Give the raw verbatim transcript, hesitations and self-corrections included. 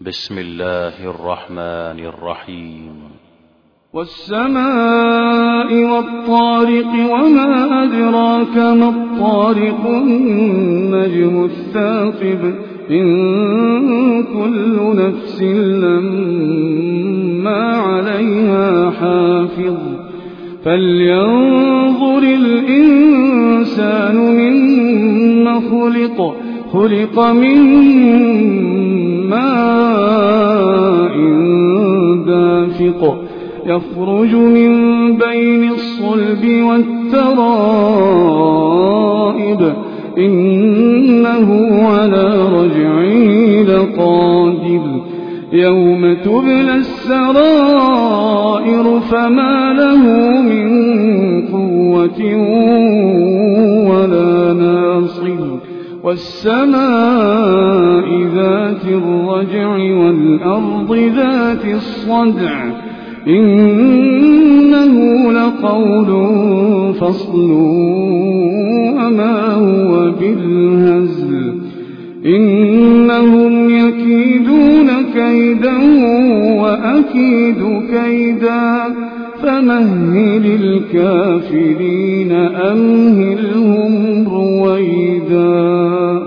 بسم الله الرحمن الرحيم. والسماء والطارق وما أدراك ما الطارق النجم الثاقب إن كل نفس لما عليها حافظ فلينظر الإنسان مما خلق خلق من ماء دافق يخرج من بين الصلب والترائب إنه على رجعه لقادر يوم تبلى السرائر فما له من قوة ولا ناصر والسماء ذات الرجع والأرض ذات الصدع إنه لقول فصل وما هو بالهزل إنهم يكيدون كيدا وأكيد كيدا فمهل الكافرين أمهلهم رويدا.